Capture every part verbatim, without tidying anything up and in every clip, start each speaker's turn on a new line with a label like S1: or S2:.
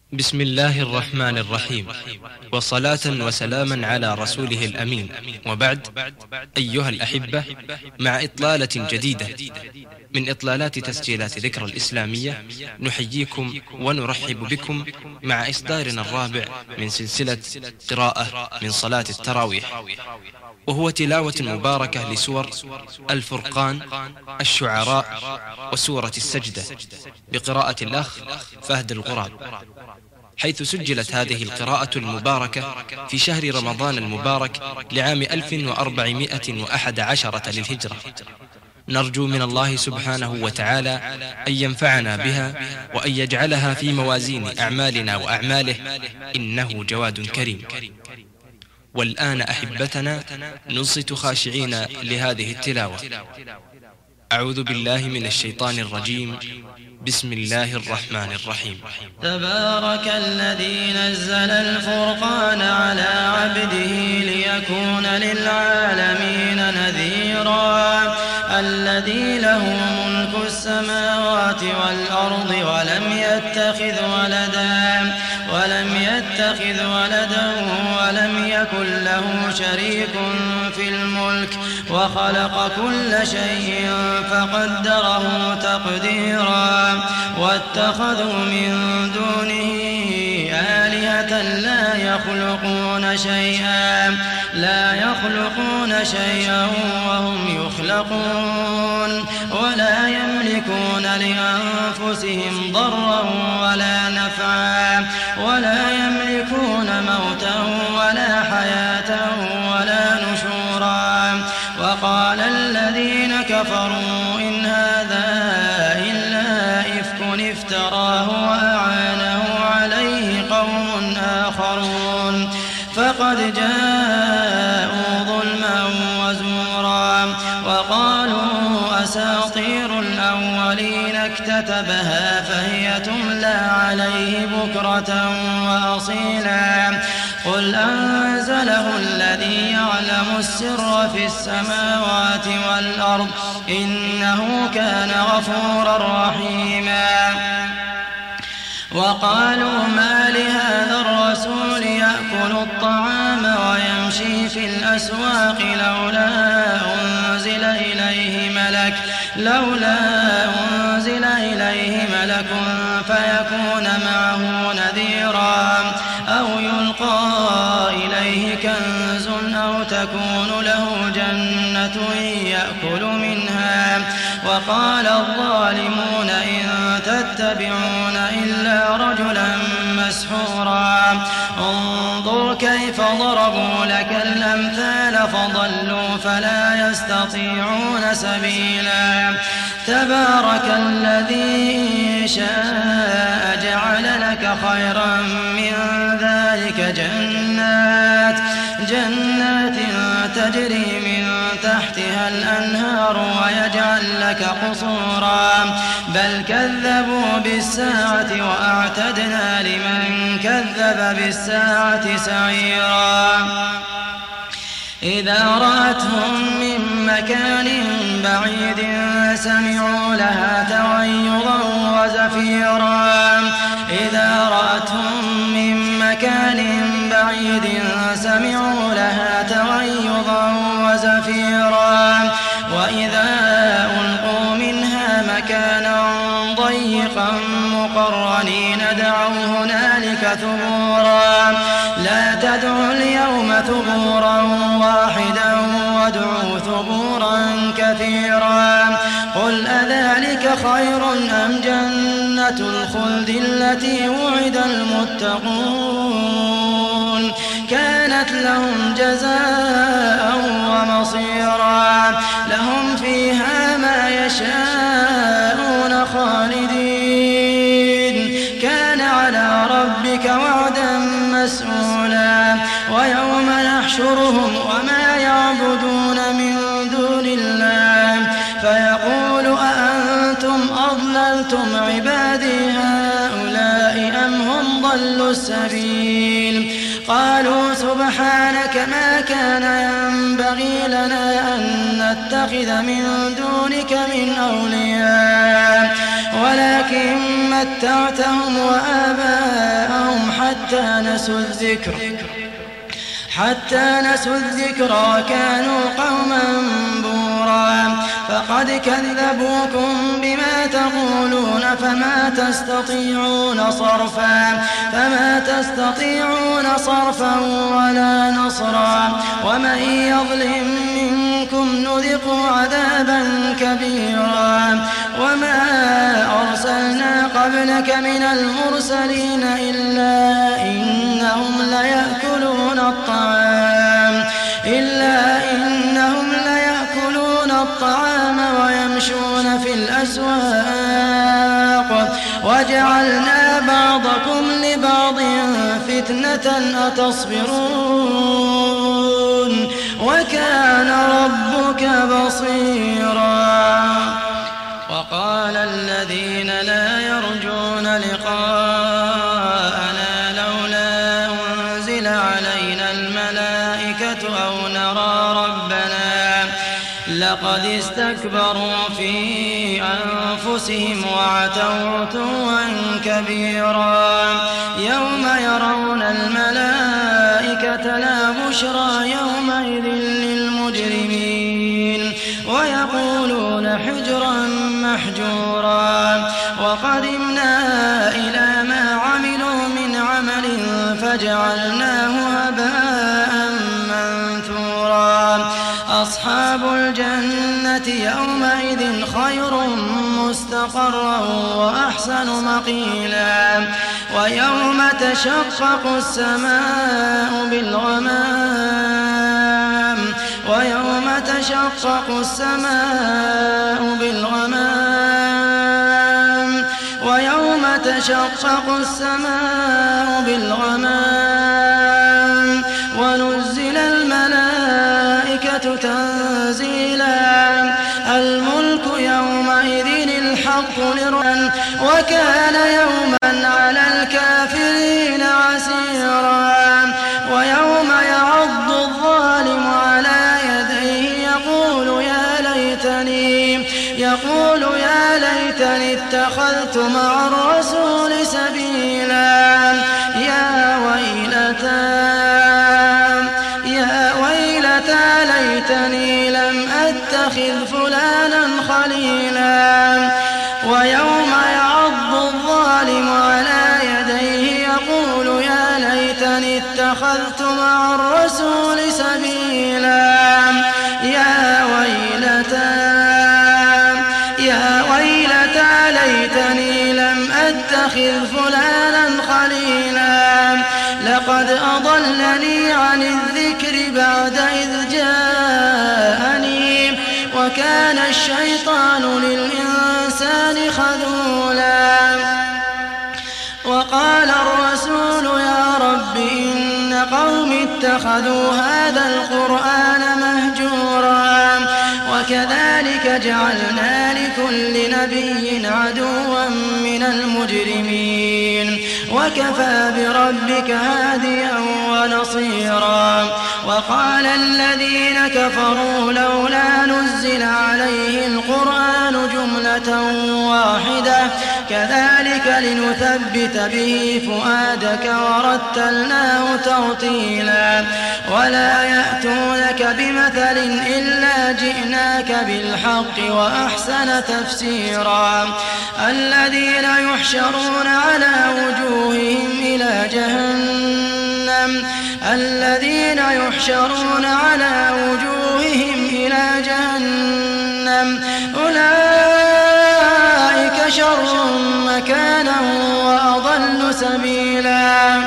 S1: بسم الله الرحمن الرحيم، وصلاة وسلاما على رسوله الأمين، وبعد. أيها الأحبة، مع إطلالة جديدة من إطلالات تسجيلات ذكرى الإسلامية، نحييكم ونرحب بكم مع إصدارنا الرابع من سلسلة قراءة من صلاة التراويح، وهو تلاوة مباركة لسور الفرقان، الشعراء، وسورة السجدة، بقراءة الأخ فهد الغراب، حيث سجلت هذه القراءة المباركة في شهر رمضان المبارك لعام ألف وأربعمائة وأحد عشرة للهجرة. نرجو من الله سبحانه وتعالى أن ينفعنا بها، وأن يجعلها في موازين أعمالنا وأعماله، إنه جواد كريم. والآن أحبتنا ننصت خاشعين لهذه التلاوة. أعوذ بالله من الشيطان الرجيم. بسم الله الرحمن الرحيم.
S2: تبارك الذي نزل الفرقان على عبده ليكون للعالمين نذيرا، الذي له ملك السماوات والأرض ولم يتخذ ولدا ولم يتخذ ولدا ولم يكن له شريك في الملك، وخلق كل شيء فقدره تقديرا. واتخذوا من دونه آلهة لا يخلقون شيئا لا يخلقون شيئا وهم يخلقون، ولا يملكون لأنفسهم ضرا ولا نفعا، ولا يملكون موتا ولا حياة ولا نشورا. وقال الذين كفروا إن هذا إلا إفك افتراه وأعانه عليه قوم آخرون، فقد جاءوا ظلما وزورا. وقالوا أساطير الأولين اكتتبها فهي تملى عليه بكرة وأصيلا. قل أنزله الذي يعلم السر في السماوات والأرض، إنه كان غفورا رحيما. وقالوا ما لهذا الرسول يأكل الطعام ويمشي في الأسواق، لولا أنزل إليه ملك لولا أنزل إليه ملك فيكون معه نذيرا، أو يلقى إليه كنز أو تكون له جنة يأكل منها. وقال الظالمون إن تتبعون إلا رجلا مسحورا. انظر كيف ضربوا لك الأمثال فضلوا فلا يستطيعون سبيلا. تبارك الذي شاء جعل لك خيرا من ذلك جنات جنات تجري من تحتها الأنهار ويجعل لك قصورا، بل كذبوا بالساعة وأعتدنا لمن كذب بالساعة سعيرا. إذا رأتهم من مكان بعيد سمعوا لها تغيظا وزفيرا إذا رأتهم من مكان بعيد سمعوا لها تغيظا وزفيرا وإذا ألقوا منها مكانا ضيقا مقرنين دعوا هنالك ثبورا. لا تدعوا اليوم ثبورا واحدا وادعوا ثبورا كثيرا. قل أذلك خير أم جنة الخلد التي وعد المتقون كانت لهم جزاء ومصيرا. لهم فيها ما يشاءون خالدين كان على ربك وعدا مسئولا. ويوم نحشرهم وما يعبدون من دون الله فيقول أأنتم أضللتم عبادي هؤلاء أم هم ضلوا السبيل. قالوا سبحانك ما كان ينبغي لنا أن نتخذ من دونك من أولياء ولكن متعتهم وآباءهم حتى نسوا الذكر حتى نسوا الذكر وكانوا قوما بورا فقد كذبوكم بما تقولون فما تستطيعون صرفا فما تستطيعون صرفا ولا نصرا ومن يظلم منكم نذقه عذابا كبيرا وما أرسلنا قبلك من المرسلين إلا إنهم ليأكلون الطعام إلا إنهم ليأكلون الطعام ويمشون في الأسواق وجعلنا بعضكم لبعض فتنة أتصبرون وكان ربك بصيرا. وقال الذين لا يرجون لقاءنا لولا أنزل علينا الملائكة أو نرى ربنا لقد استكبروا في أنفسهم وعتوا عتوا كبيرا يوم يرون الملائكة لا بشرى يومئذ للمجرمين ويقولون حجرا محجورا وقدمنا إلى ما عملوا من عمل فجعلناه هباء منثورا أصحاب الجنة يومئذ خير مستقرا وأحسن مقيلا ويوم تشقق السماء بالغمام ويوم تشقق السماء بالغمام ويوم تشقق السماء بالغمام ونزل الملائكة تنزيلا الملك يومئذ الحق للرحمن وكان يوما على الكافرين عسيرا ويوم يعض الظالم على يديه يقول يا ليتني يقول يا ليتني اتخذت مع الرسول سبيلا يا ويلتى يا ويلتى ليتني لم أتخذ فلانا خليلا ويوم يعض الظالم على يديه يقول يا ليتني اتخذت مع الرسول سبيلا يا ويلتى يا ويلتى ليتني لم أتخذ فلانا خليلا لقد أضلني عن الذكر بعد إذ جاءني وكان الشيطان للإنسان خذولا وقال الرسول يا رب إن قوم اتخذوا هذا القرآن مهجورا وكذلك جعلنا لكل نبي عدوا من المجرمين وكفى بربك هاديا ونصيرا وقال الذين كفروا لولا نزل عليه القرآن جملة واحدة كذلك لنثبت به فؤادك ورتلناه ترتيلا ولا يأتونك بمثل إلا جئناك بالحق وأحسن تفسيرا الذين يحشرون على وجوههم إلى جهنم الذين يحشرون على وجوههم إلى جهنم أولئك شر مكانا وأضل سبيلا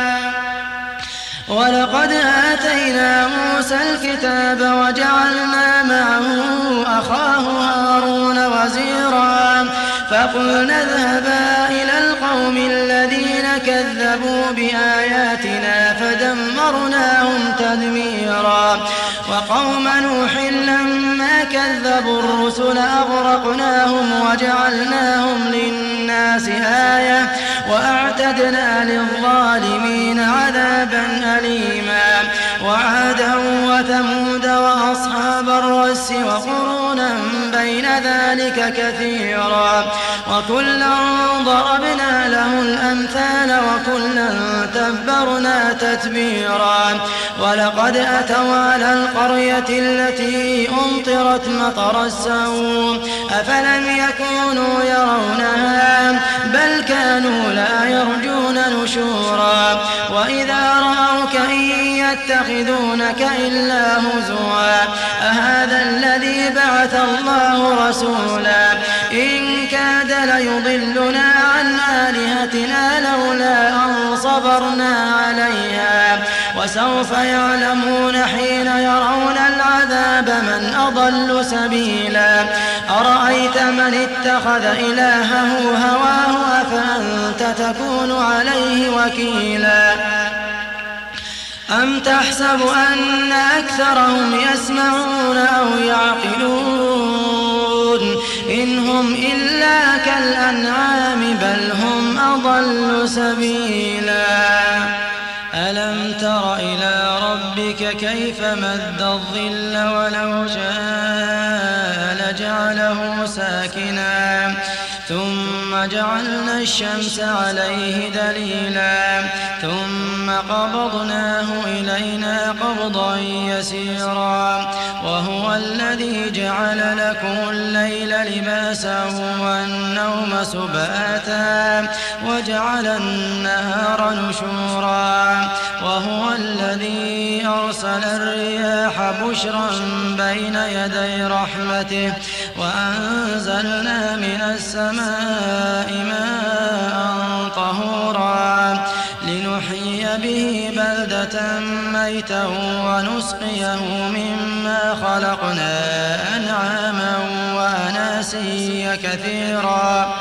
S2: ولقد آتينا موسى الكتاب وجعلنا معه أخاه هارون وزيرا فقلنا اذهبا إلى القوم الذين كذبوا بآياتنا فدمرناهم تدميرا وقوم نوح لما كذبوا الرسل أغرقناهم وجعلناهم للناس آية وأعتدنا للظالمين عذابا أليما وعادا وثمود وأصحاب الرس وقرونا بين ذلك كثيرا وكلا ضربنا له الأمثال وكلا تبرنا تتبيرا ولقد أتوا على القرية التي أمطرت مطر السوء أفلم يكونوا يرونها بل كانوا لا يرجون نشورا وإذا رأوك إن يتخذونك إلا هزوا أهذا الذي بعث الله رسولا إن كاد ليضلنا عن آلهتنا لولا أن صبرنا عليها وسوف يعلمون حين يرون العذاب من أضل سبيلا أرأيت من اتخذ إلهه هواه أفأنت تكون عليه وكيلا أم تحسب أن أكثرهم يسمعون أو يعقلون إن هم إلا كالأنعام بل هم أضل سبيلا ألم تر إلى ربك كيف مد الظل ولو شاء لجعله ساكنا ثم جعلنا الشمس عليه دليلا ثم قبضناه إلينا قبضا يسيرا وهو الذي جعل لكم الليل لباسا والنوم سباتا وجعل النهار نشورا وهو الذي أرسل الرياح بشرا بين يدي رحمته وأنزلنا من السماء ماء طهورا لنحيي به بلدة ميتا ونسقيه مما خلقنا أنعاما وأناسيا كثيرا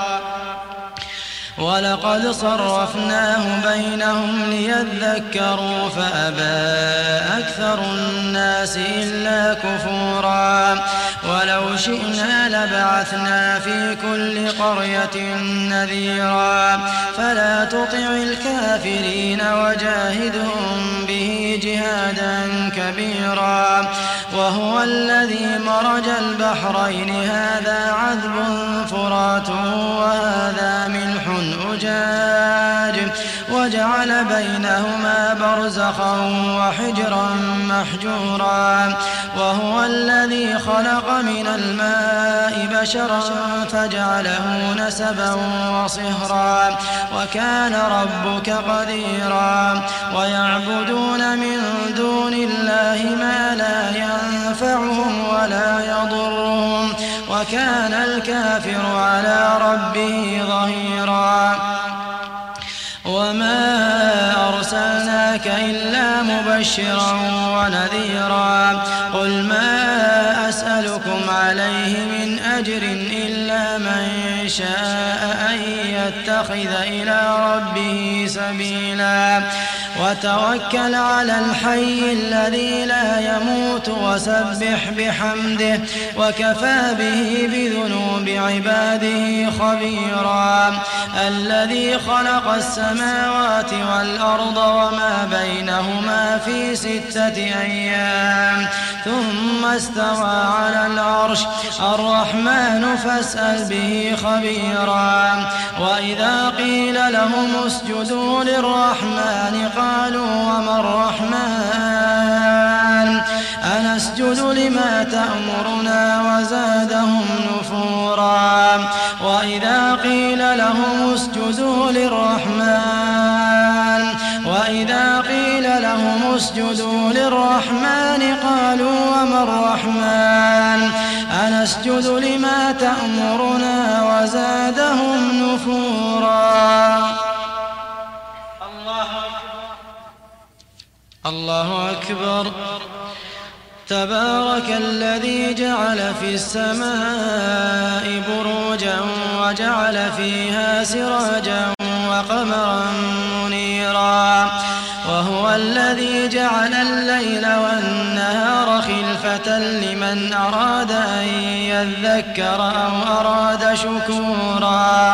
S2: ولقد صرفناه بينهم ليذكروا فأبى أكثر الناس إلا كفورا ولو شئنا لبعثنا في كل قرية نذيرا فلا تطع الكافرين وجاهدهم به جهادا كبيرا وهو الذي مرج البحرين هذا عذب فرات وهذا ملح أجاج وجعل بينهما برزخا وحجرا محجورا وهو الذي خلق من الماء بشرا فجعله نسبا وصهرا وكان ربك قديرا ويعبدون من دون الله ما لا ينفعهم ولا يضرهم وكان الكافر على ربه ظهيرا وما أرسلناك إلا مبشرا ونذيرا قل ما أسألكم عليه من أجر إلا من شاء أن يتخذ إلى ربه سبيلا وتوكل على الحي الذي لا يموت وسبح بحمده وكفى به بذنوب عباده خبيرا الذي خلق السماوات والأرض وما بينهما في ستة أيام ثم استوى على العرش الرحمن فاسأل به خبيرا وإذا قيل لهم اسجدوا للرحمن قالوا وما الرحمن أنسجد لما تأمرنا وزادهم نفورا وإذا قيل لهم اسجدوا للرحمن وإذا قيل لهم اسجدوا للرحمن قالوا وما الرحمن أنسجد لما تأمرنا وزادهم نفورا الله أكبر تبارك الذي جعل في السماء بروجا وجعل فيها سراجا وقمرا منيرا وهو الذي جعل الليل والنهار خلفة لمن أراد أن يذكر أو أراد شكورا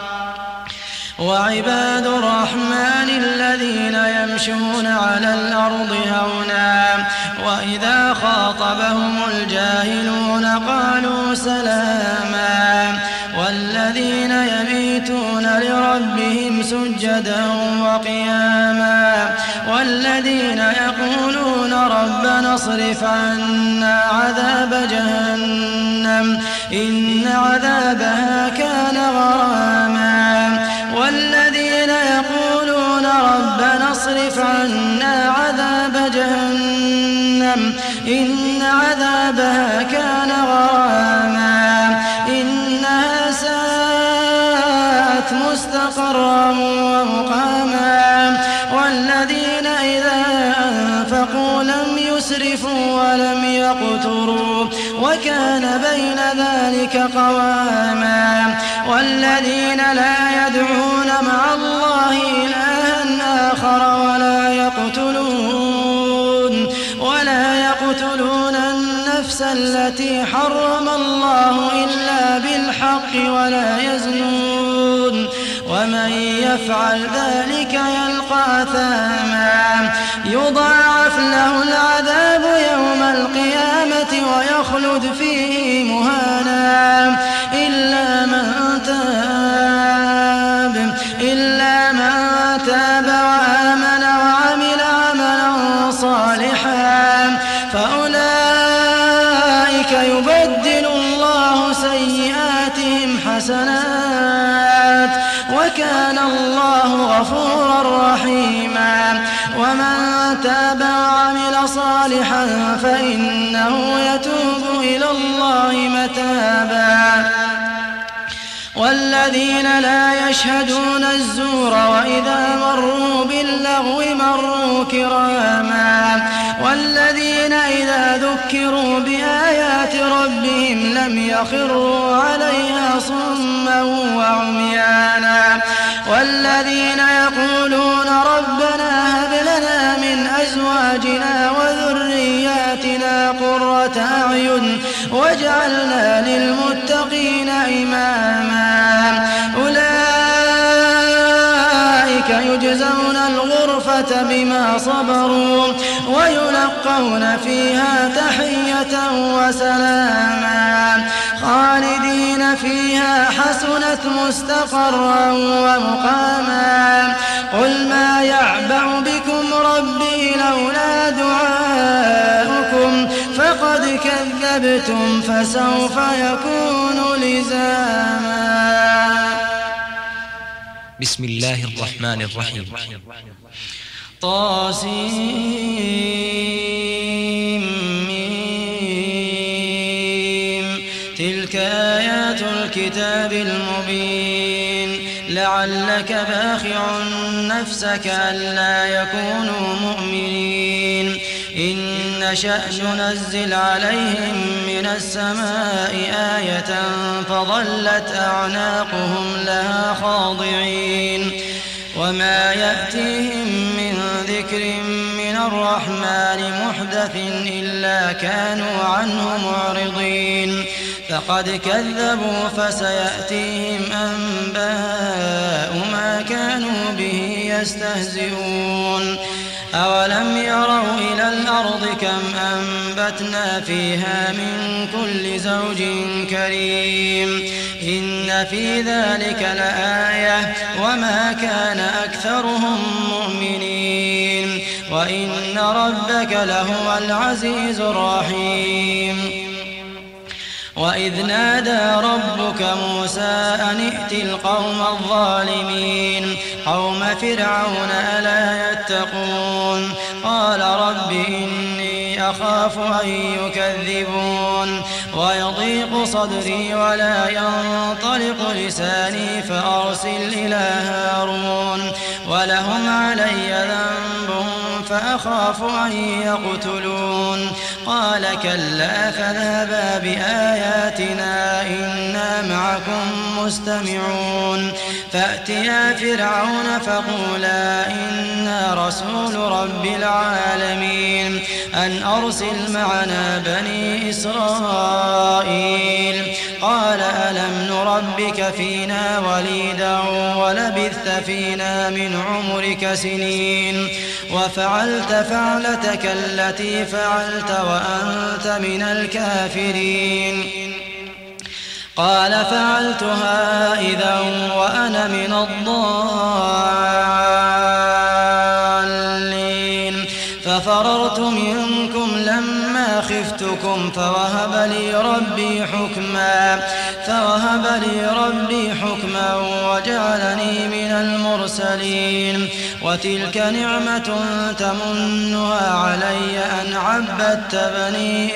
S2: وعباد الرحمن الذين يمشون على الأرض هونا وإذا خاطبهم الجاهلون قالوا سلاما والذين يبيتون لربهم سجدا سجدا وقياما والذين يقولون ربنا اصرف عنا عذاب جهنم إن عذابها كان غراما والذين يقولون ربنا اصرف عنا عذاب جهنم إن عذابها كان غراما إنها ساءت مستقرا ومقاما والذين إذا أنفقوا لم يسرفوا ولم يقتروا وكان بين ذلك قواما والذين لا يدعون مع الله إلها آخر ولا يقتلون ولا يقتلون النفس التي حرم الله إلا بالحق ولا يزنون ومن يفعل ذلك يلقى أثاما يضاعف له العذاب يوم القيامة ويخلد فيه مهانا إلا من تاب إلا من تاب وآمن وعمل عملا صالحا فأولئك يبدل الله سيئاتهم حسنات وكان الله غفورا رحيما ومن تاب وعمل صالحا فإنه يتوب إلى الله متابا والذين لا يشهدون الزور وإذا مروا باللغو مروا كراما والذين إذا ذكروا بآيات ربهم لم يخروا عليها صما وعميانا والذين يقولون ربنا هب لنا من أزواجنا وذرياتنا قرة أعين واجعلنا للمتقين إماما أولئك يجزون الغرفة بما صبروا ويلقون فيها تحية وسلاما خالدين فيها حسنت مستقرا ومقاما قل ما يعبأ بكم ربي لولا دعاؤكم فقد كذبتم فسوف يكون لزاما.
S1: بسم الله الرحمن الرحيم.
S2: طاسيم تلك آيات الكتاب المبين لعلك باخع نفسك ألا يكونوا مؤمنين إن نشأ ننزل عليهم من السماء آية فظلت أعناقهم لها خاضعين وما يأتيهم من ذكر من الرحمن محدث إلا كانوا عنه معرضين فقد كذبوا فسيأتيهم أنباء ما كانوا به يستهزئون أولم يروا إلى الأرض كم أنبتنا فيها من كل زوج كريم إن في ذلك لآية وما كان أكثرهم مؤمنين وإن ربك لهو العزيز الرحيم. وإذ نادى ربك موسى أن ائت القوم الظالمين قوم فرعون ألا يتقون قال رب إني أخاف أن يكذبون ويضيق صدري ولا ينطلق لساني فأرسل إلى هارون ولهم علي ذنب فأخاف أن يقتلون قال كلا فاذهبا بآياتنا إنا معكم مستمعون فأتيا فرعون فقولا إنا رسول رب العالمين أن أرسل معنا بني إسرائيل قال ألم نربك فينا وليدا ولبثت فينا من عمرك سنين وفعلت فعلتك التي فعلت وأنت من الكافرين قال فعلتها إذا وأنا من الضالين ففررت منكم لما خفتكم فوهب لي ربي حكما فوهب لي ربي حكما وجعلني من المرسلين وتلك نعمة تمنها علي أن عبدت بني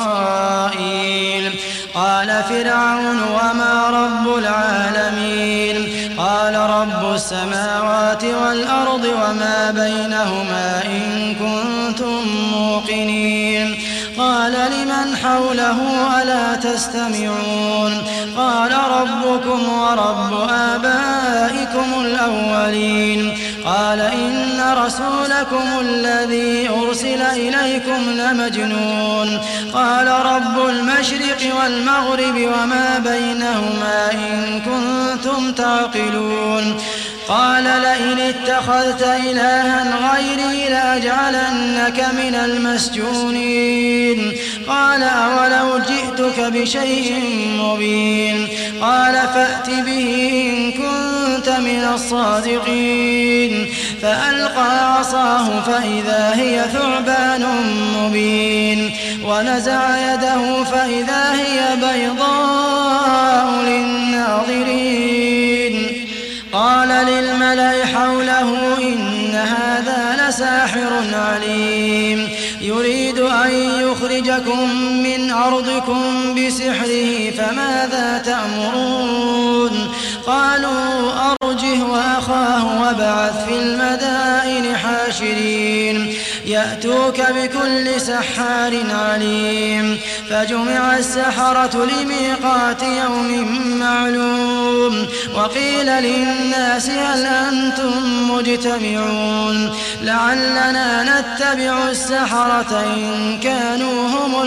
S2: إسرائيل قال فرعون وما رب العالمين قال رب السماوات والأرض وما بينهما إن كنتم موقنين قال لمن حوله ألا تستمعون قال ربكم ورب آبائكم الأولين قال إن رسولكم الذي أرسل إليكم لمجنون قال رب المشرق والمغرب وما بينهما إن كنتم تعقلون قال لئن اتخذت إلها غيري لأجعلنك من المسجونين قال أولو جئتك بشيء مبين قال فأت به إن كنت من الصادقين فألقى عصاه فإذا هي ثعبان مبين ونزع يده فإذا هي بيضاء للناظرين قال للملأ حوله إن هذا لساحر عليم يريد أن يخرجكم من أرضكم بسحره فماذا تأمرون قالوا أرجه وأخاه وابعث في المدائن حاشرين يأتوك بكل سحار عليم فجمع السحرة لميقات يوم معلوم وقيل للناس هل أنتم مجتمعون لعلنا نتبع السحرة إن كانوا هم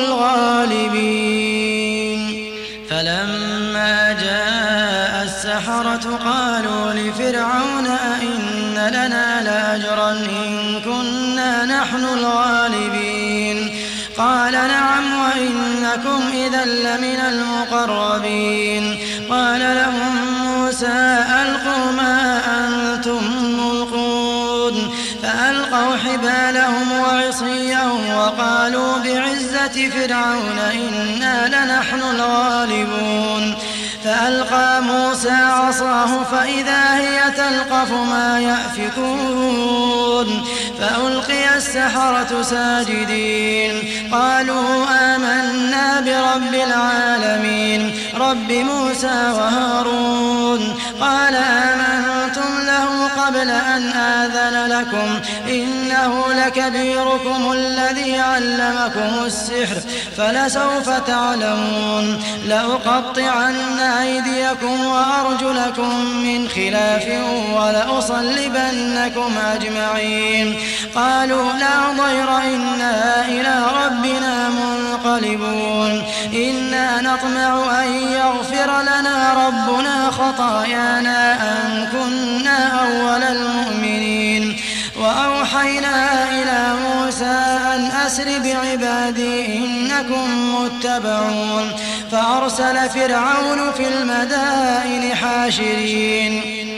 S2: الغالبين فلما جاء السحرة قالوا لفرعون أئن لنا لأجرا إن كنا نحن الغالبين قال نعم وإنكم إذا لمن المقربين قال لهم موسى ألقوا ما أنتم ملقون فألقوا حبالهم وعصيهم وقالوا بعزة فرعون إنا لنحن الغالبون فألقى موسى عصاه فإذا هي تلقف ما يأفكون فألقي السحرة ساجدين قالوا آمنا برب العالمين رب موسى وهارون قال آمنتم له قبل أن آذن لكم إنه لكبيركم الذي علمكم السحر فلسوف تعلمون لأقطعن أيديكم وأرجلكم من خلاف ولأصلبنكم أجمعين قالوا لا ضير إنا إلى ربنا منقلبون إنا نطمع أن يغفر لنا ربنا خطايانا أن كنا أول المؤمنين وأوحينا إلى موسى أن أسر بعبادي إنكم متبعون فأرسل فرعون في المدائن حاشرين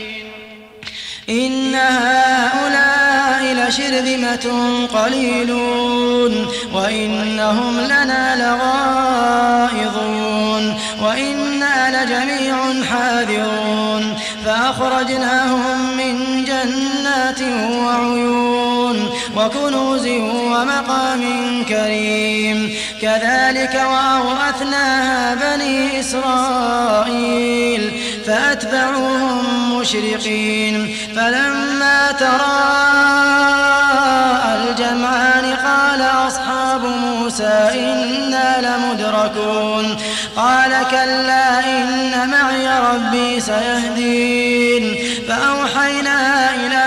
S2: إن هؤلاء لشرذمة قليلون وإنهم لنا لغائظون وإنا لجميع حاذرون فأخرجناهم من جنات وعيون وكنوز ومقام كريم كذلك وأورثناها بني إسرائيل فأتبعوهم مشرقين فلما تراءى الجمعان قال أصحاب موسى إنا لمدركون قال كلا إن معي ربي سيهدين فأوحينا إلى موسى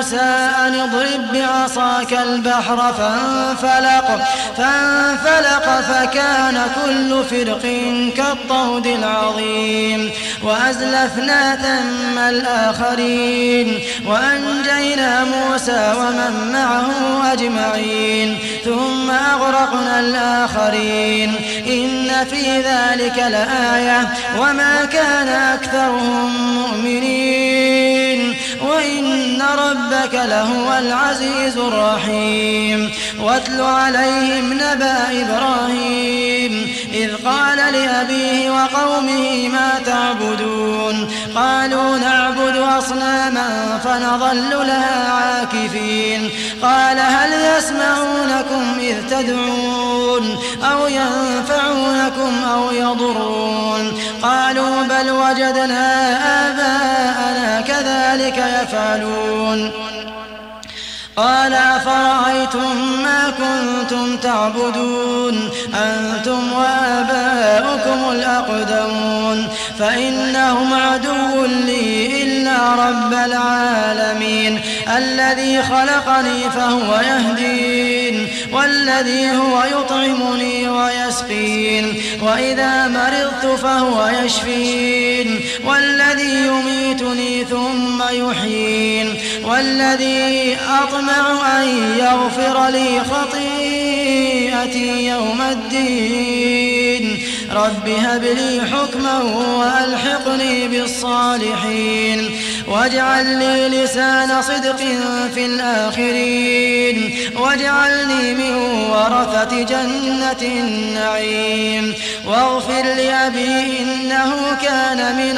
S2: موسى أن اضرب بعصاك البحر فانفلق فانفلق فكان كل فرق كالطود العظيم وأزلفنا ثم الآخرين وأنجينا موسى ومن معه أجمعين ثم أغرقنا الآخرين إن في ذلك لآية وما كان أكثرهم مؤمنين وإن ربك لهو العزيز الرحيم واتل عليهم نبأ إبراهيم إذ قال لأبيه وقومه ما تعبدون قالوا نعبد أصناما فنظل لها عاكفين قال هل يسمعونكم إذ تدعون أو ينفعونكم أو يضرون قالوا بل وجدنا آباءنا كذلك يفعلون قال أفرأيتم ما كنتم تعبدون أنتم وآباؤكم الأقدمون فإنهم عدو لي إلا رب العالمين الذي خلقني فهو يهدين والذي هو يطعمني ويسقين وإذا مرضت فهو يشفين والذي يميتني ثم يحيين والذي أطمع أن يغفر لي خطيئتي يوم الدين رب هب لي حكما وألحقني بالصالحين واجعل لي لسان صدق في الآخرين واجعلني من ورثة جنة النعيم واغفر لأبي إنه كان من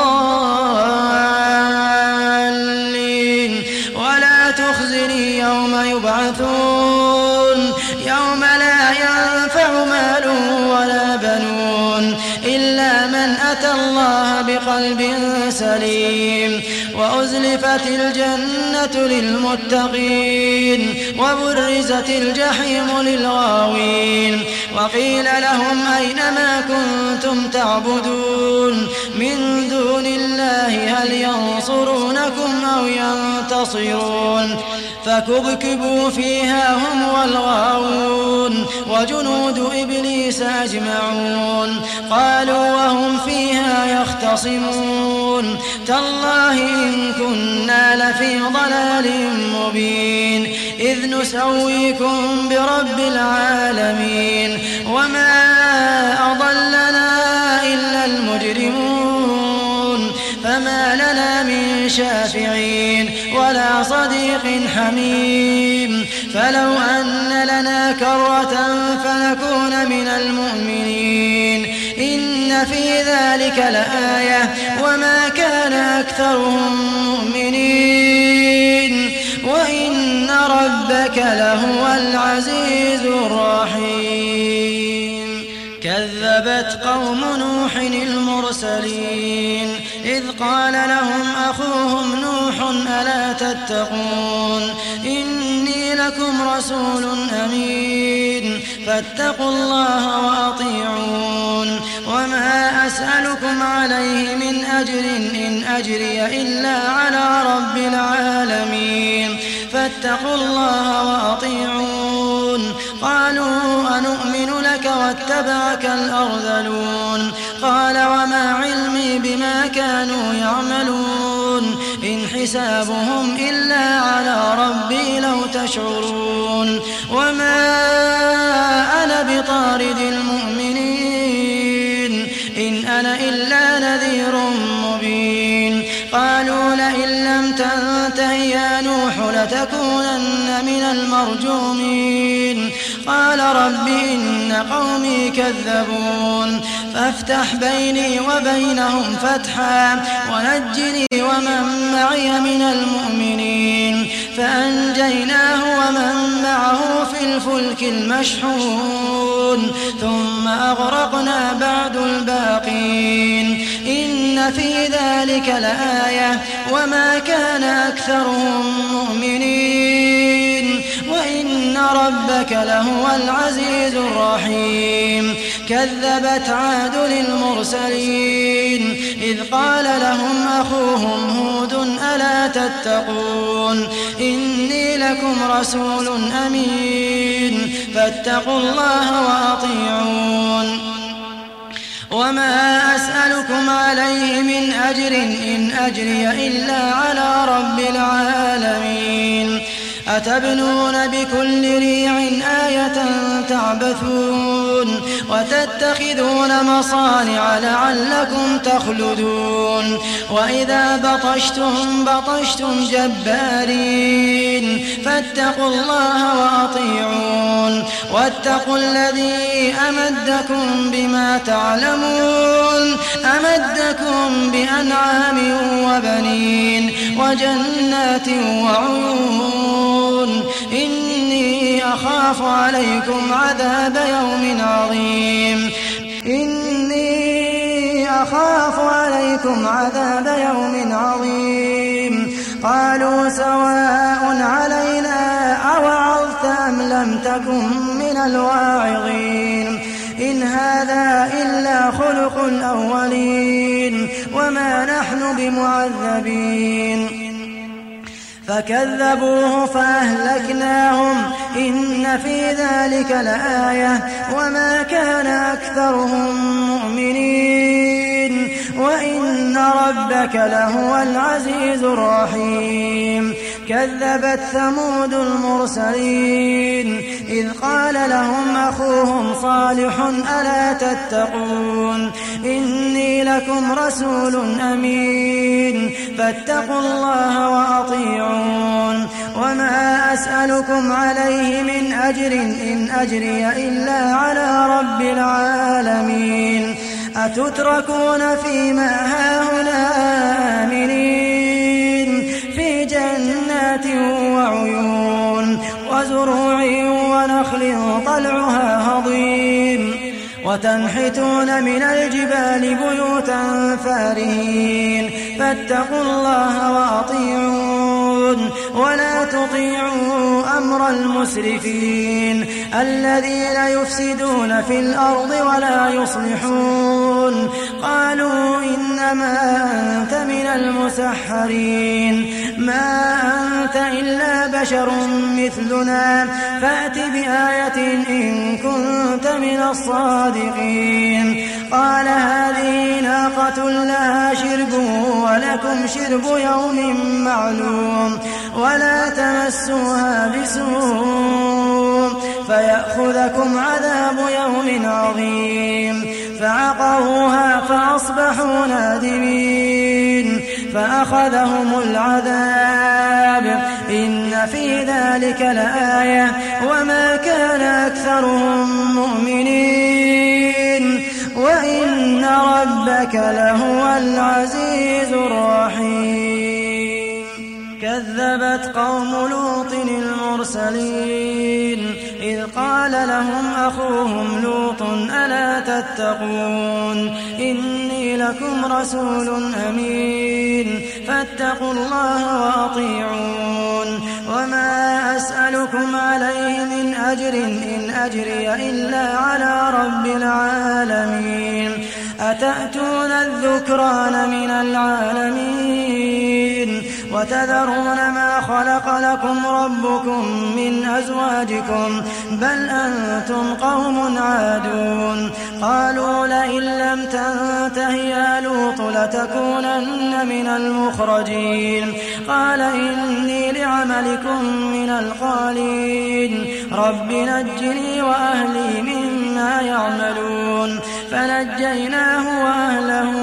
S2: الضالين ولا تخزني يوم يبعثون يوم لا ينفع مال ولا بنون إلا من أتى الله بقلب سليم وأزلفت الجنة للمتقين وبرزت الجحيم للغاوين وقيل لهم أين ما كنتم تعبدون من دون الله هل ينصرونكم أو ينتصرون فكبكبوا فيها هم والغاوون وجنود إبليس أجمعون قالوا وهم فيها يختصمون تالله إن كنا لفي ضلال مبين إذ نسويكم برب العالمين وما أضلنا إلا المجرمون فما لنا من شافعين ولا صديق حميم فلو أن لنا كرة فنكون من المؤمنين إن في ذلك لآية وما كان أكثرهم مؤمنين وإن ربك لهو العزيز الرحيم كذبت قوم نوح المرسلين إذ قال لهم أخوهم نوح ألا تتقون إني لكم رسول أمين فاتقوا الله وأطيعون وما أسألكم عليه من أجر إن أجري إلا على رب العالمين فاتقوا الله وأطيعون قالوا أنؤمن لك واتبعك الأرذلون قال وما علمي بما كانوا يعملون إن حسابهم إلا على ربي لو تشعرون وما أنا بطارد المؤمنين إن أنا إلا نذير مبين قالوا لئن لم تنته يا نوح لتكونن من المرجومين قال رب إن قومي كذبون فافتح بيني وبينهم فتحا ونجني ومن معي من المؤمنين فأنجيناه ومن معه في الفلك المشحون ثم أغرقنا بعد الباقين إن في ذلك لآية وما كان أكثرهم مؤمنين وإن رب ربك لهو العزيز الرحيم كذبت عاد للمرسلين إذ قال لهم أخوهم هود ألا تتقون إني لكم رسول أمين فاتقوا الله وأطيعون وما أسألكم عليه من أجر إن أجري إلا على رب العالمين أتبنون بكل ريع آية تعبثون وتتخذون مصانع لعلكم تخلدون وإذا بطشتم بطشتم جبارين فاتقوا الله وأطيعون واتقوا الذي أمدكم بما تعلمون أمدكم بأنعام وبنين وجنات وعيون إني أخاف عليكم عذاب يوم عظيم إني أخاف عليكم عذاب يوم عظيم قالوا سواء علينا أوعظت أم لم تكن من الواعظين إن هذا إلا خلق الأولين وما نحن بمعذبين فكذبوه فأهلكناهم إن في ذلك لآية وما كان أكثرهم مؤمنين وإن ربك لهو العزيز الرحيم كذبت ثمود المرسلين إذ قال لهم أخوهم صالح ألا تتقون إني لكم رسول أمين فاتقوا الله وأطيعون وما أسألكم عليه من أجر إن أجري إلا على رب العالمين أتتركون فيما هاهنا آمنين في جنات وعيون وزروع ونخل طلعها هضيم وتنحتون من الجبال بيوتا فارهين فاتقوا الله وأطيعون ولا تطيعوا أمر المسرفين الذين يفسدون في الأرض ولا يصلحون قالوا إنما أنت من المسحرين ما أنت إلا بشر مثلنا فأت بآية إن كنت من الصادقين قال هذه ناقة لها شرب ولكم شرب يوم معلوم ولا تمسوها بسوء فيأخذكم عذاب يوم عظيم فعقروها فأصبحوا نادمين فأخذهم العذاب إن في ذلك لآية وما كان أكثرهم مؤمنين وإن ربك لهو العزيز الرحيم كذبت قوم لوط المرسلين إذ قال لهم أخوهم لوط ألا تتقون إني لكم رسول أمين فاتقوا الله وأطيعون وما أسألكم عليه من أجر إن أجري إلا على رب العالمين أتأتون الذكران من العالمين وتذرون ما خلق لكم ربكم من أزواجكم بل أنتم قوم عادون قالوا لئن لم تنته يا لوط لتكونن من المخرجين قال إني لعملكم من القالين رب نجني وأهلي مما يعملون فنجيناه وأهله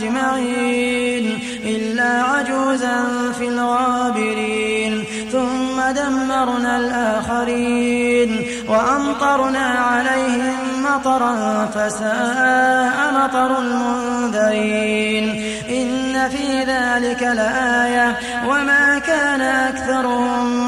S2: أجمعين إلا عجوزا في الغابرين ثم دمرنا الآخرين وأمطرنا عليهم مطرا فساء مطر المنذرين إن في ذلك لآية وما كان أكثرهم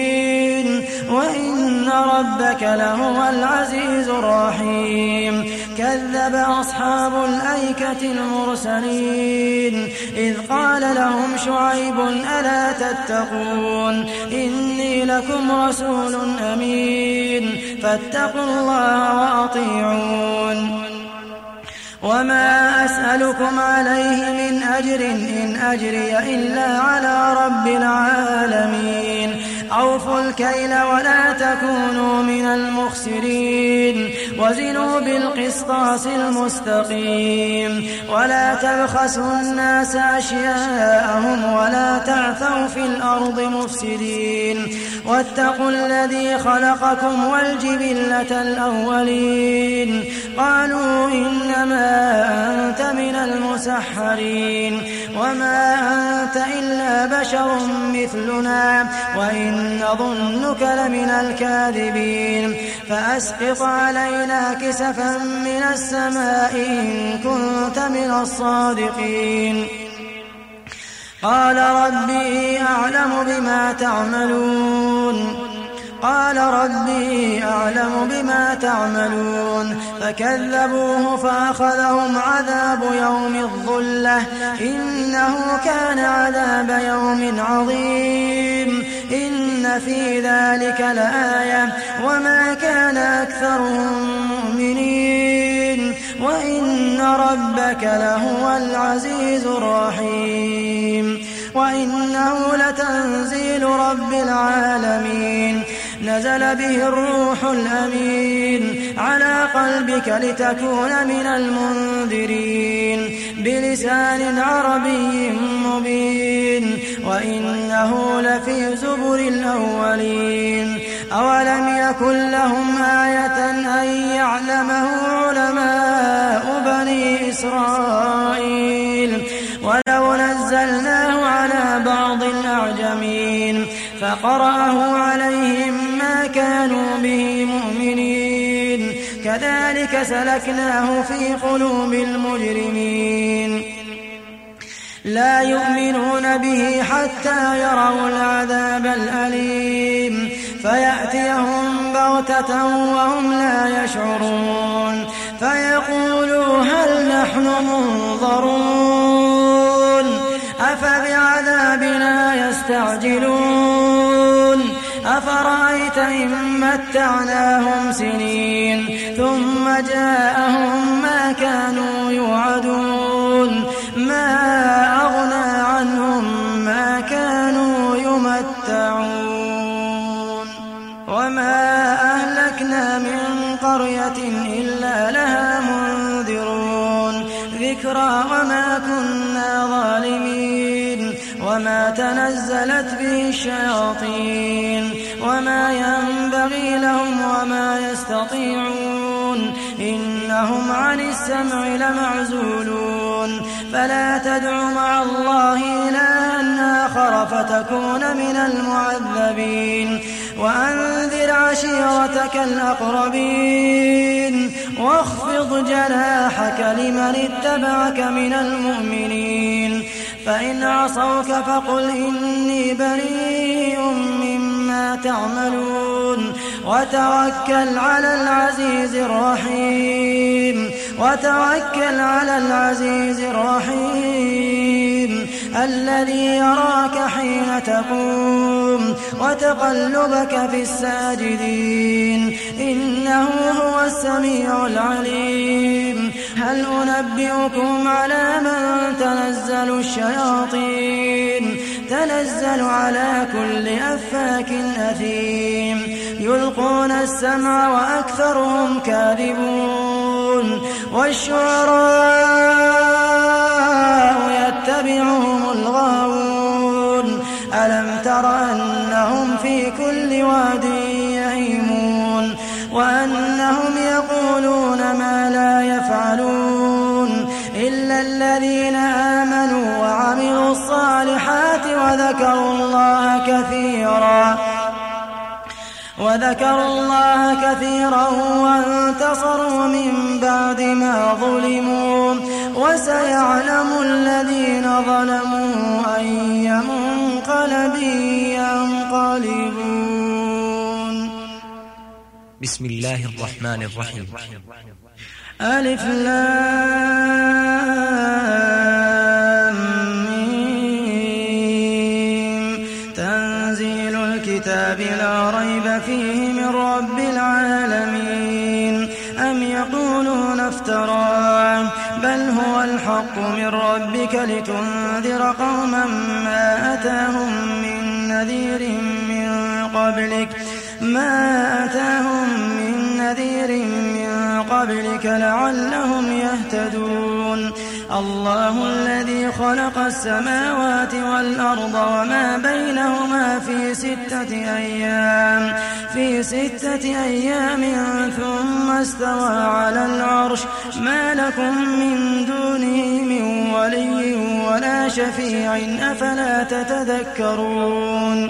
S2: مؤمنين وإن ربك لهو العزيز الرحيم كذب أصحاب الأيكة المرسلين إذ قال لهم شعيب ألا تتقون إني لكم رسول أمين فاتقوا الله وأطيعون وما أسألكم عليه من أجر إن أجري إلا على رب العالمين أوفوا الكيل ولا تكونوا من المخسرين وزنوا بالقسطاس المستقيم ولا تبخسوا الناس أشياءهم ولا تعثوا في الأرض مفسدين واتقوا الذي خلقكم والجبلة الأولين قالوا إنما أنت من المسحرين وما أنت إلا بشر مثلنا وإن نظنك لمن الكاذبين فأسقط علينا كسفا من السماء إن كنت من الصادقين قال ربي أعلم بما تعملون قال ربي أعلم بما تعملون فكذبوه فأخذهم عذاب يوم الظلة إنه كان عذاب يوم عظيم إن في ذلك لآية وما كان أكثرهم مؤمنين وإن ربك لهو العزيز الرحيم وإنه لتنزيل رب العالمين نزل به الروح الأمين على قلبك لتكون من المنذرين بلسان عربي مبين وإنه لفي زبر الأولين أولم يكن لهم آية أن يعلمه علماء بني إسرائيل ولو نزلناه على بعض الأعجمين فقرأه عليهم ما كانوا به مؤمنين كذلك سلكناه في قلوب المجرمين لا يؤمنون به حتى يروا العذاب الأليم فيأتيهم بغتة وهم لا يشعرون فيقولوا هل نحن منظرون أفبعذابنا يستعجلون أفرأيت إن متعناهم سنين ثم جاءهم ما كانوا يوعدون ما أغنى عنهم ما كانوا يمتعون وما أهلكنا من قرية إلا لها منذرون ذكرى وما كنا ظالمين وما تنزلت به الشياطين وما ينبغي لهم وما يستطيعون إنهم عن السمع لمعزولون فلا تدع مع الله إلها آخر فتكون من المعذبين وأنذر عشيرتك الأقربين واخفض جناحك لمن اتبعك من المؤمنين فإن عصوك فقل إني بريء مما تعملون وتوكل على العزيز الرحيم وتوكل على العزيز الرحيم الذي يراك حين تقوم وتقلبك في الساجدين إنه هو السميع العليم هل أنبئكم على من تنزل الشياطين تنزل على كل أفاك أثيم يلقون السمع وأكثرهم كاذبون والشعراء يتبعهم الغاوون ألم تر أنهم في كل واد يهيمون وأنهم يقولون ما لا يفعلون إلا الذين آمنوا وعملوا الصالحات وذكروا الله كثيرا وذكروا الله كثيرا وانتصروا من بعد ما ظلموا وسيعلم الذين ظلموا أي منقلب ينقلبون.
S1: بسم الله الرحمن الرحيم.
S2: ألف لام ميم تنزيل الكتاب لا ريب فيه من رب العالمين أم يقولون افتراه بل هو الحق من ربك لتنذر قوما ما أتاهم من نذير من قبلك ما أتاهم من نذير من قبلك لعلهم يهتدون الله الذي خلق السماوات والأرض وما بينهما في ستة أيام في ستة أيام ثم استوى على العرش ما لكم من دونه من ولي ولا شفيع أفلا تتذكرون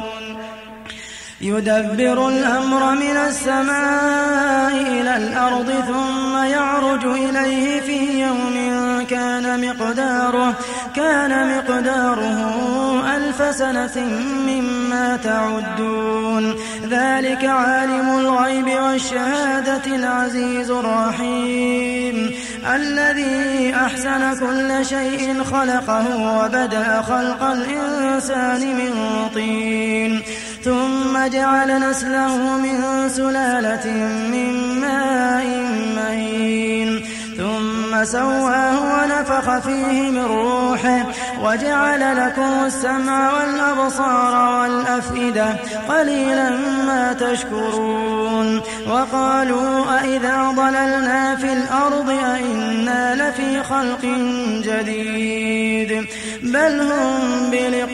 S2: يدبر الأمر من السماء إلى الأرض ثم يعرج إليه في يوم كان مقداره كان مقداره ألف سنة مما تعدون ذلك عالم الغيب والشهادة العزيز الرحيم الذي أحسن كل شيء خلقه وبدأ خلق الإنسان من طين ثم جعل نسله من سلالة من ماء مهين ثم سواه ونفخ فيه من روحه وجعل لكم السمع والأبصار والأفئدة قليلا ما تشكرون وقالوا أئذا ضللنا في الأرض أئنا لفي خلق جديد بل هم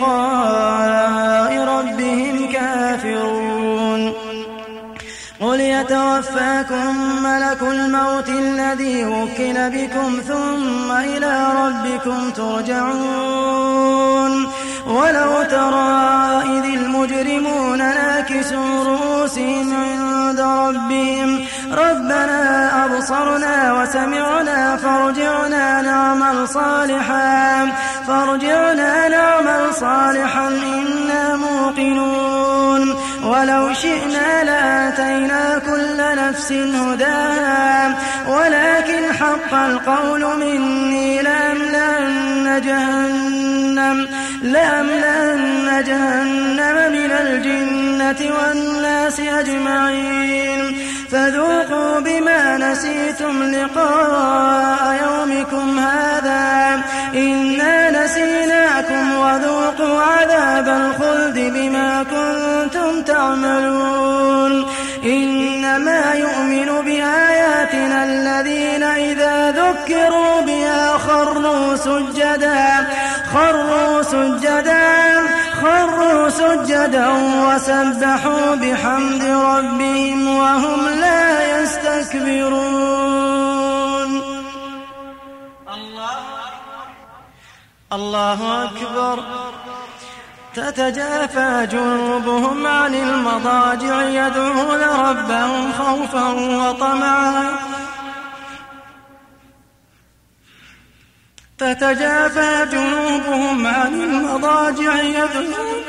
S2: بلقاء ربهم كافرون قل يتوفاكم ملك الموت الذي وكل بكم ثم إلى ربكم ترجعون ولو ترى إذ المجرمون ناكسوا رؤوسهم عند ربهم ربنا أبصرنا وسمعنا فارجعنا نعمل صالحا فارجعنا نعمل صالحا إنا موقنون ولو شئنا لآتينا كل نفس هداها ولكن حق القول مني لأملأن جهنم لأملأن جهنم من الجنة والناس أجمعين فذوقوا بما نسيتم لقاء يومكم هذا إنا نسيناكم وذوقوا عذاب الخلد بما كنتم تعملون إنما يؤمن بآياتنا الذين إذا ذكروا بها خروا سجدا خروا سجدا خروا سجدا وسبحوا بحمد ربهم وهم لا يستكبرون الله أكبر تتجافى جنوبهم عن المضاجع يدعون ربهم خوفا وطمعا تتجافى جنوبهم عن المضاجع يدعون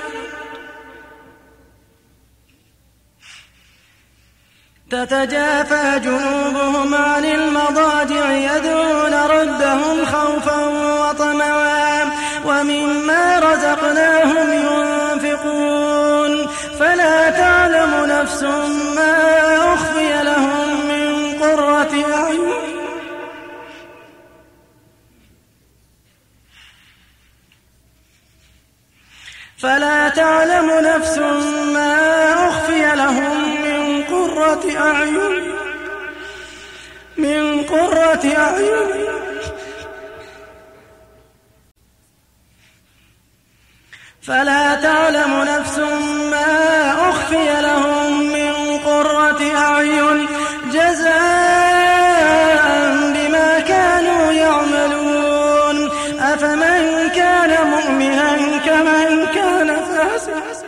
S2: تتجافى جنوبهم عن المضاجع يدعون ربهم خوفا وطمعا ومما رزقناهم ينفقون فلا تعلم نفس ما أخفي لهم من قرة أعين فلا تعلم نفس ما أخفي لهم من قرة أعين من قرة أعين فلا تعلم نفس ما أخفي لهم من قرة أعين جزاء بما كانوا يعملون أفمن كان مؤمنا كمن كان فاسقا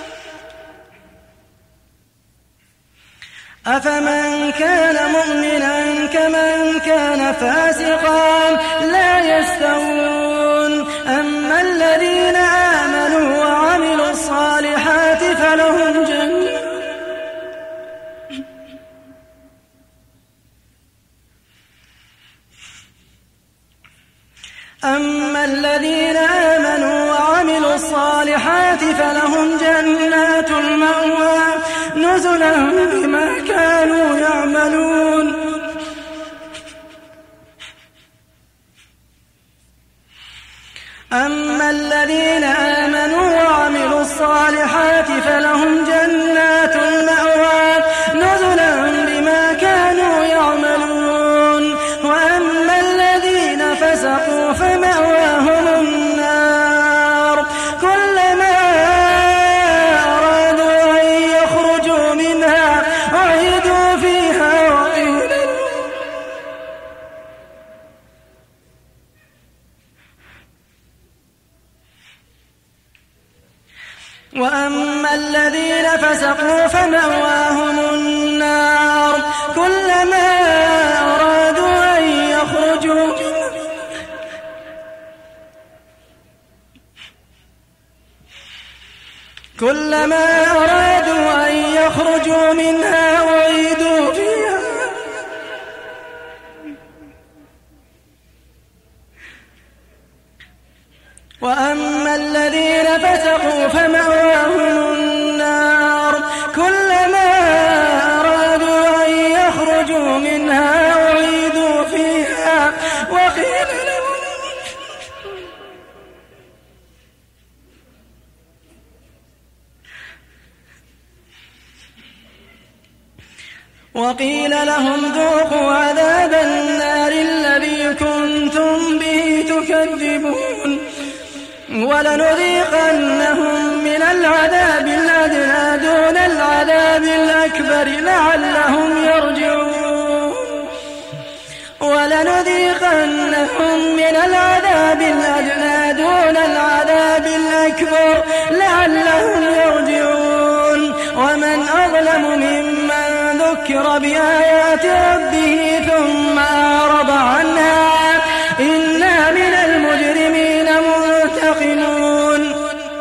S2: أفمن كان مؤمنا كمن كان فاسقا لا يستوون أما الذين آمنوا وعملوا الصالحات فلهم جنة كانوا يعملون أما الذين آمنوا وعملوا الصالحات فلهم جنات المأوى نزلا بما كانوا يعملون وأما الذين فسقوا فمأواهم النار كلما أرادوا أن يخرجوا منها أعيدوا فيها وقيل وأما الذين فسقوا فمأواهم النار كلما أرادوا أن يخرجوا كلما أرادوا أن يخرجوا منها أعيدوا فيها وأما الذين فسقوا فمأواهم النار كلما أرادوا أن يخرجوا منها أعيدوا فيها وقيل لهم وقيل لهم ذوقوا عذاب النار الذي كنتم به تكذبون ولنذيقنهم من العذاب الأدنى دون العذاب الأكبر لعلهم يرجعون ولنذيقنهم من العذاب الأدنى دون العذاب الأكبر لعلهم يرجعون ومن أظلم ممن ذكر بآيات ربه ثم أعرض عنها إنا من المجرمين منتقمون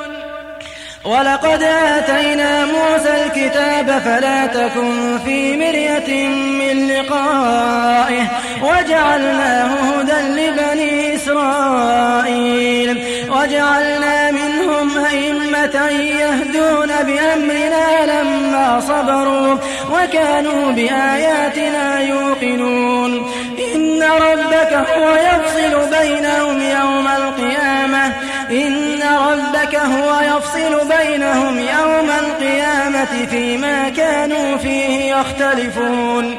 S2: ولقد آتينا موسى الكتاب فلا تكن في مرية من لقائه وجعلناه هدى لبني إسرائيل وجعلنا منهم أئمة يهدون بأمرنا لما صبروا وكانوا بآياتنا يوقنون إن ربك هو يفصل بينهم يوم القيامة إن ربك هو يفصل بينهم يوم القيامة فيما كانوا فيه يختلفون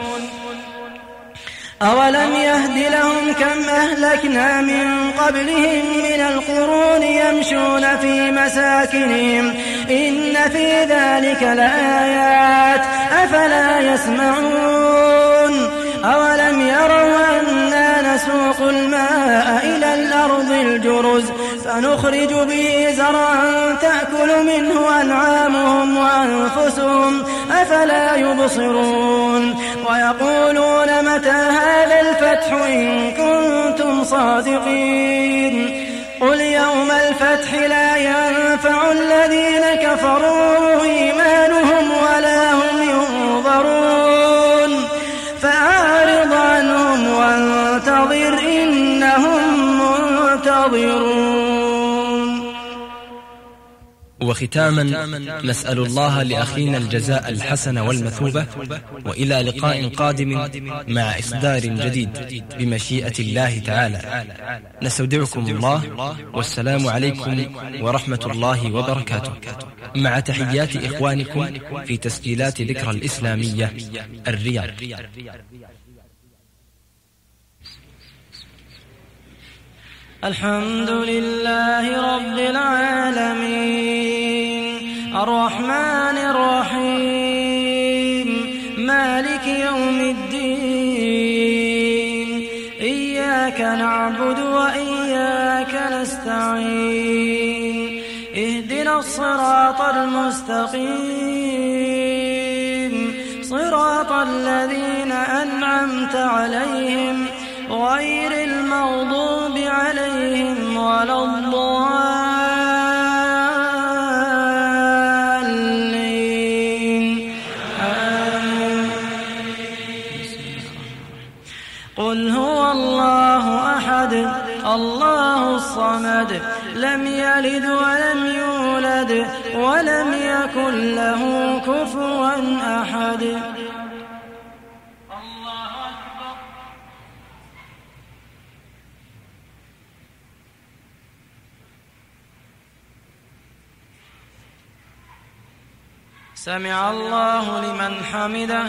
S2: أولم يهد لهم كم أهلكنا من قبلهم من القرون يمشون في مساكنهم إن في ذلك لآيات أفلا يسمعون أولم يروا أنا نسوق الماء إلى الأرض الجرز فنخرج به زرعا تأكل منه أنعامهم وأنفسهم أفلا يبصرون ويقولون متى هذا الفتح إن كنتم صادقين قل يوم الفتح لا ينفع الذين كفروا إيمانهم ولا هم ينظرون فأعرض عنهم وانتظر إنهم منتظرون.
S1: وختاما نسأل الله لأخينا الجزاء الحسن والمثوبة وإلى لقاء قادم مع إصدار جديد بمشيئة الله تعالى. نستودعكم الله والسلام عليكم ورحمة الله وبركاته مع تحيات إخوانكم في تسجيلات ذكرى الإسلامية الرياض.
S2: الحمد لله رب العالمين الرحمن الرحيم مالك يوم الدين إياك نعبد وإياك نستعين اهدنا الصراط المستقيم صراط الذين أنعمت عليهم غير المغضوب عليهم ولا الضالين آمين. قل هو الله أحد الله الصمد لم يلد ولم يولد ولم يكن له كفوا أحد. سمع الله لمن حمده.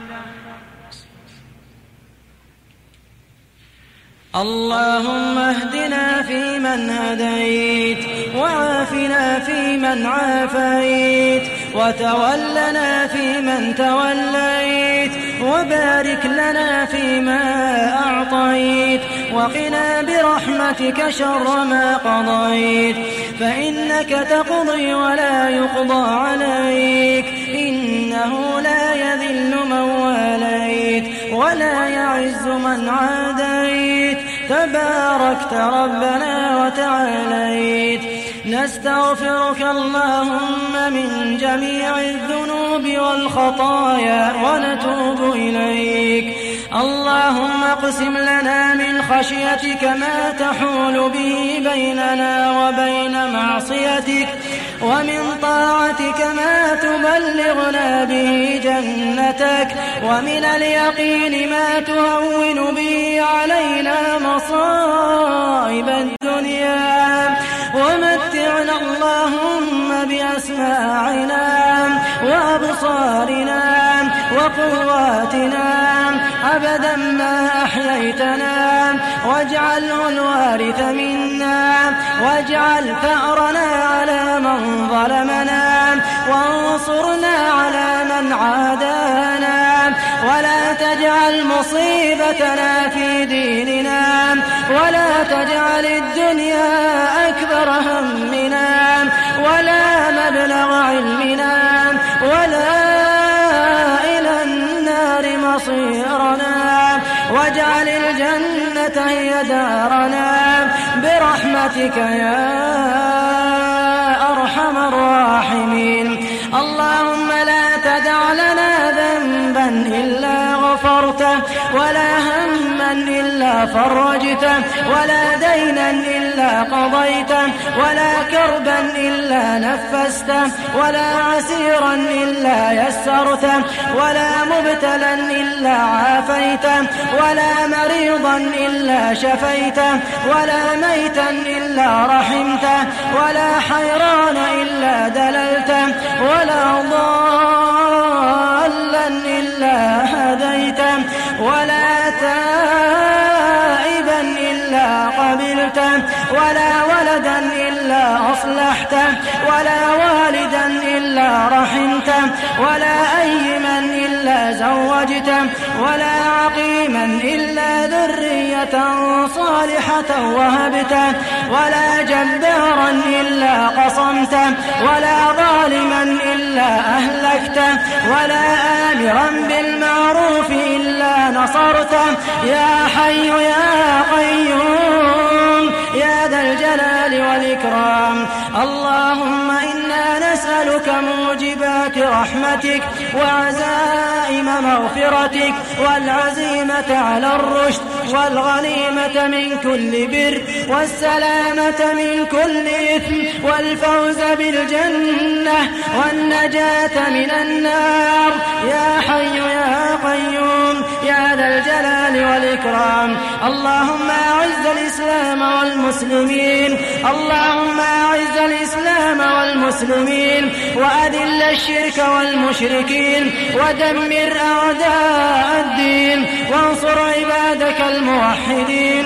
S2: اللهم اهدنا فيمن هديت، وعافنا فيمن عافيت، وتولنا فيمن توليت، وبارك لنا فيما أعطيت، وقنا برحمتك شر ما قضيت، فإنك تقضي ولا يقضى عليك، إنه لا يذل من واليت ولا يعز من عاديت، تباركت ربنا وتعاليت. نستغفرك اللهم من جميع الذنوب والخطايا ونتوب إليك. اللهم اقسم لنا من خشيتك ما تحول به بيننا وبين معصيتك، ومن طاعتك ما تبلغنا به جنتك، ومن اليقين ما تهون به علينا مصائب الدنيا، ومتعنا اللهم بأسماعنا وأبصارنا وقواتنا أبدا ما أحييتنا، واجعله الوارث منا، واجعل ثأرنا على من ظلمنا، وانصرنا على من عادانا، ولا تجعل مصيبتنا في ديننا، ولا تجعل الدنيا أكبر همنا، ولا مبلغ علمنا، ولا إلى النار مصيرنا، واجعل الجنة هي دارنا برحمتك يا أرحم الراحمين. اللهم لا تدع لنا ذنبا إلا غفرته، ولا هما إلا فرجته، ولا دينا إلا قضيته، ولا كربا إلا نفسته، ولا عسيرا إلا يسرته، ولا مبتلا إلا عافيته، ولا مريضا إلا شفيته، ولا ميتا إلا رحمته، ولا حيران إلا دللته، ولا ضالا إلا هديته، ولا تائبا إلا قبلته، ولا ولدا إلا أصلحته، ولا والدا إلا رحمته، ولا أيما إلا زوجته، ولا عقيما إلا ذرية صالحة وهبته، ولا جبارا إلا قصمته، ولا ظالما إلا أهلكته، ولا آمرا بالمعروف إلا نصرته، يا حي يا قيوم يا ذا الجلال والإكرام. اللهم إنا نسألك موجبات رحمتك، وعزائم مغفرتك، والعزيمة على الرشد، والغنيمة من كل بر، والسلامة من كل إثم، والفوز بالجنة، والنجاة من النار، يا حي يا قيوم يا ذا الجلال والإكرام. اللهم أعز الإسلام والمسلمين، اللهم أعز الإسلام والمسلمين، وأذل الشرك والمشركين، ودمر أعداء الدين، وانصر عبادك الموحدين.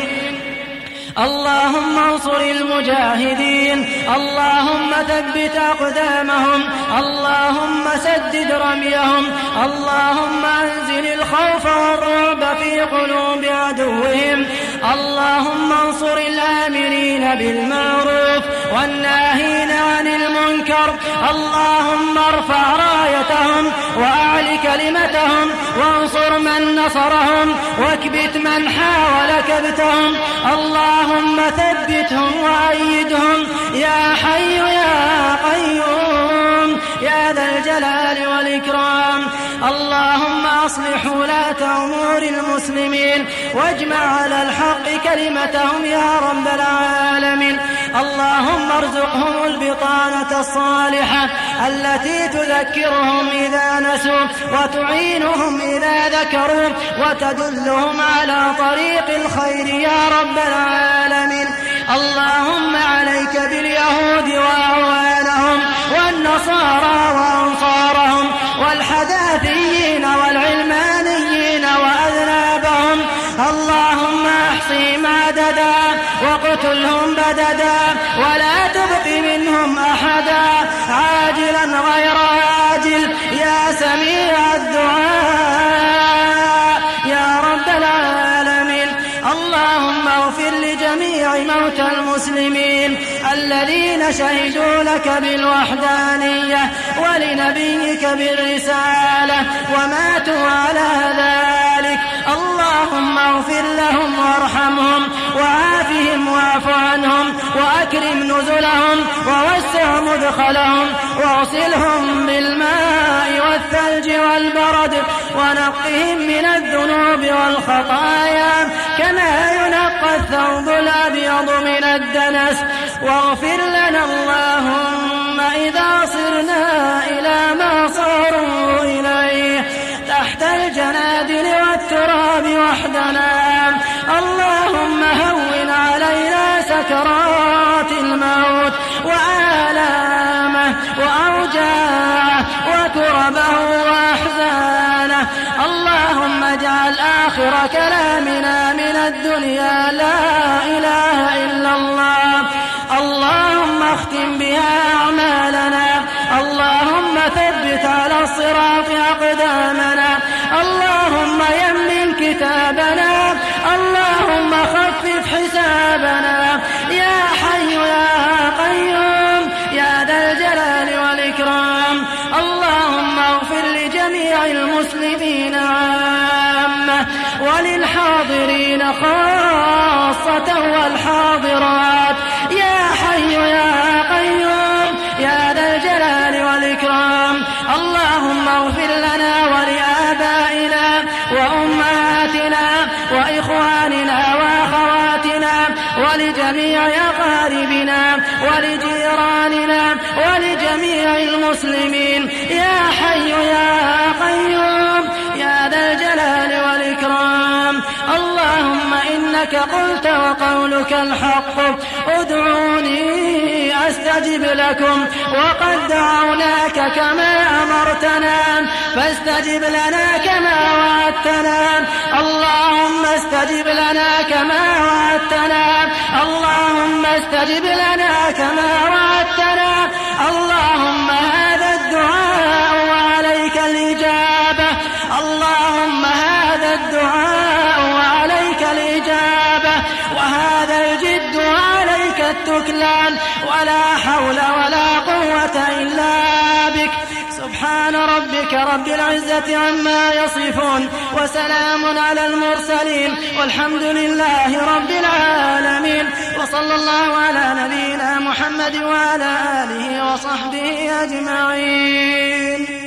S2: اللهم انصر المجاهدين، اللهم ثبت أقدامهم، اللهم سدد رميهم، اللهم أنزل الخوف والرعب في قلوب عدوهم. اللهم انصر الآمرين بالمعروف والناهين عن المنكر، اللهم ارفع رايتهم وأعل كلمتهم، وانصر من نصرهم، واكبت من حاول كبتهم. اللهم ثبتهم وأيدهم، يا حي يا قيوم يا ذا الجلال والإكرام. اللهم أصلح ولاة أمور المسلمين، واجمع على الحق كلمتهم يا رب العالمين. اللهم ارزقهم البطانة الصالحة التي تذكرهم إذا نسوا، وتعينهم إذا ذكروا، وتدلهم على طريق الخير يا رب العالمين. اللهم عليك باليهود وأعوانهم والنصارى وأنصارهم والحداثيين والعلمانيين وأذنابهم. اللهم احصهم عددا وقتلهم بددا ولا تبق منهم أحدا عاجلا غير آجل يا سميع الدعاء يا رب العالمين. اللهم اغفر لجميع موتى المسلمين الذين شهدوا لك بالوحدانية ولنبيك بالرسالة وماتوا على ذلك. اللهم اغفر لهم وارحمهم وعافهم واعف عنهم وأكرم نزلهم ووسع مدخلهم واغسلهم بالماء والثلج والبرد ونقهم من الذنوب والخطايا كما ينقى الثوب الأبيض من الدنس. واغفر لنا اللهم إذا صرنا إلى ما صاروا إليه تحت الجنادل والتراب وحدنا. اللهم هون علينا سكرات الموت وآلامه وأوجاعه وكربه وأحزانه. اللهم اجعل آخر كلامنا من الدنيا لا إله إلا الله. اللهم اختم بها أعمالنا. اللهم ثبت على الصراط أقدامنا. اللهم يمن كتابنا. اللهم خفف حسابنا يا حي يا قيوم يا ذا الجلال والإكرام. اللهم اغفر لجميع المسلمين عامة وللحاضرين خاصة والحاضرات يا حي يا قيوم يا ذا الجلال والإكرام. اللهم اغفر لنا ولآبائنا وأمهاتنا وإخواننا وأخواتنا ولجميع أقاربنا ولجيراننا ولجميع المسلمين يا حي يا قيوم يا ذا الجلال والإكرام. اللهم إنك قلت وقولك الحق ادعوني أستجب لكم وقد دعوناك كما أمرتنا فاستجب لنا كما وعدتنا. اللهم استجب لنا كما وعدتنا. اللهم استجب لنا كما وعدتنا. اللهم هذا الدعاء وعليك الإجابة. اللهم هذا الدعاء وعليك الإجابة وهذا الجد وعليك التكلان ولا حول ولا قوة إلا بك. سبحان ربك رب العزة عما يصفون وسلام على المرسلين والحمد لله رب العالمين. وصلى الله على نبينا محمد وعلى آله وصحبه أجمعين.